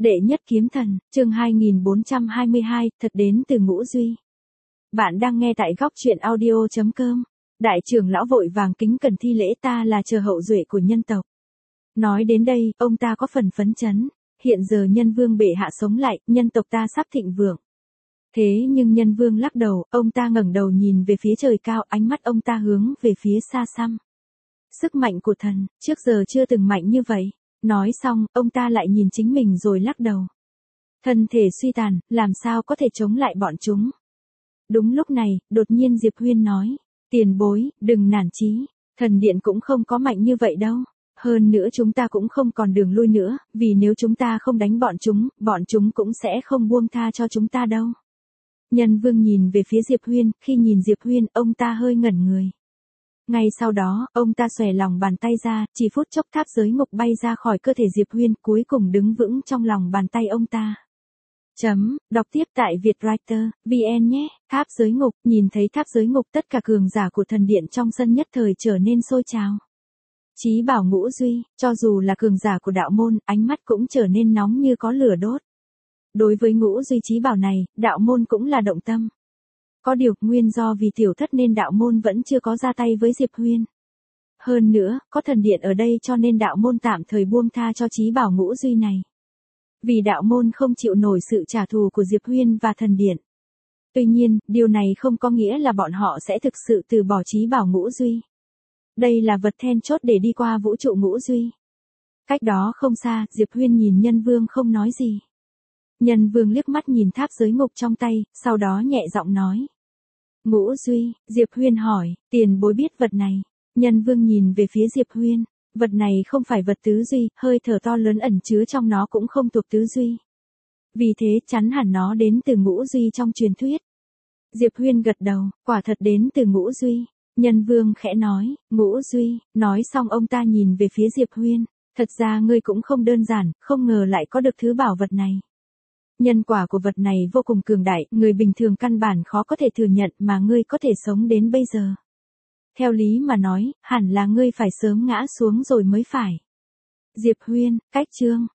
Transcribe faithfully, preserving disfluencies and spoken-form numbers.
Đệ nhất kiếm thần, chương hai nghìn bốn trăm hai mươi hai, thật đến từ Ngũ Duy. Bạn đang nghe tại góc truyện audio chấm com. Đại trưởng lão vội vàng kính cẩn thi lễ, ta là chờ hậu duệ của nhân tộc. Nói đến đây, ông ta có phần phấn chấn. Hiện giờ nhân vương bệ hạ sống lại, nhân tộc ta sắp thịnh vượng. Thế nhưng nhân vương lắc đầu, ông ta ngẩng đầu nhìn về phía trời cao, ánh mắt ông ta hướng về phía xa xăm. Sức mạnh của thần, trước giờ chưa từng mạnh như vậy. Nói xong, ông ta lại nhìn chính mình rồi lắc đầu. Thân thể suy tàn, làm sao có thể chống lại bọn chúng. Đúng lúc này, đột nhiên Diệp Huyên nói. Tiền bối, đừng nản chí, thần điện cũng không có mạnh như vậy đâu. Hơn nữa chúng ta cũng không còn đường lui nữa, vì nếu chúng ta không đánh bọn chúng, bọn chúng cũng sẽ không buông tha cho chúng ta đâu. Nhân vương nhìn về phía Diệp Huyên, khi nhìn Diệp Huyên, ông ta hơi ngẩn người. Ngay sau đó, ông ta xòe lòng bàn tay ra, chỉ phút chốc tháp giới ngục bay ra khỏi cơ thể Diệp Huyên, cuối cùng đứng vững trong lòng bàn tay ông ta. Chấm, đọc tiếp tại Vietwriter, vn nhé, tháp giới ngục, nhìn thấy tháp giới ngục tất cả cường giả của thần điện trong sân nhất thời trở nên sôi trào. Chí bảo Ngũ Duy, cho dù là cường giả của đạo môn, ánh mắt cũng trở nên nóng như có lửa đốt. Đối với Ngũ Duy chí bảo này, đạo môn cũng là động tâm. Có điều, nguyên do vì tiểu thất nên đạo môn vẫn chưa có ra tay với Diệp Huyên. Hơn nữa, có thần điện ở đây cho nên đạo môn tạm thời buông tha cho chí bảo Ngũ Duy này. Vì đạo môn không chịu nổi sự trả thù của Diệp Huyên và thần điện. Tuy nhiên, điều này không có nghĩa là bọn họ sẽ thực sự từ bỏ chí bảo Ngũ Duy. Đây là vật then chốt để đi qua vũ trụ Ngũ Duy. Cách đó không xa, Diệp Huyên nhìn nhân vương không nói gì. Nhân vương liếc mắt nhìn tháp giới ngục trong tay, sau đó nhẹ giọng nói. Ngũ Duy, Diệp Huyên hỏi, tiền bối biết vật này. Nhân vương nhìn về phía Diệp Huyên, vật này không phải vật tứ duy, hơi thở to lớn ẩn chứa trong nó cũng không thuộc tứ duy. Vì thế chắn hẳn nó đến từ Ngũ Duy trong truyền thuyết. Diệp Huyên gật đầu, quả thật đến từ Ngũ Duy. Nhân vương khẽ nói, Ngũ Duy, nói xong ông ta nhìn về phía Diệp Huyên, thật ra ngươi cũng không đơn giản, không ngờ lại có được thứ bảo vật này. Nhân quả của vật này vô cùng cường đại, người bình thường căn bản khó có thể thừa nhận mà ngươi có thể sống đến bây giờ. Theo lý mà nói, hẳn là ngươi phải sớm ngã xuống rồi mới phải. Diệp Huyên, cách chương.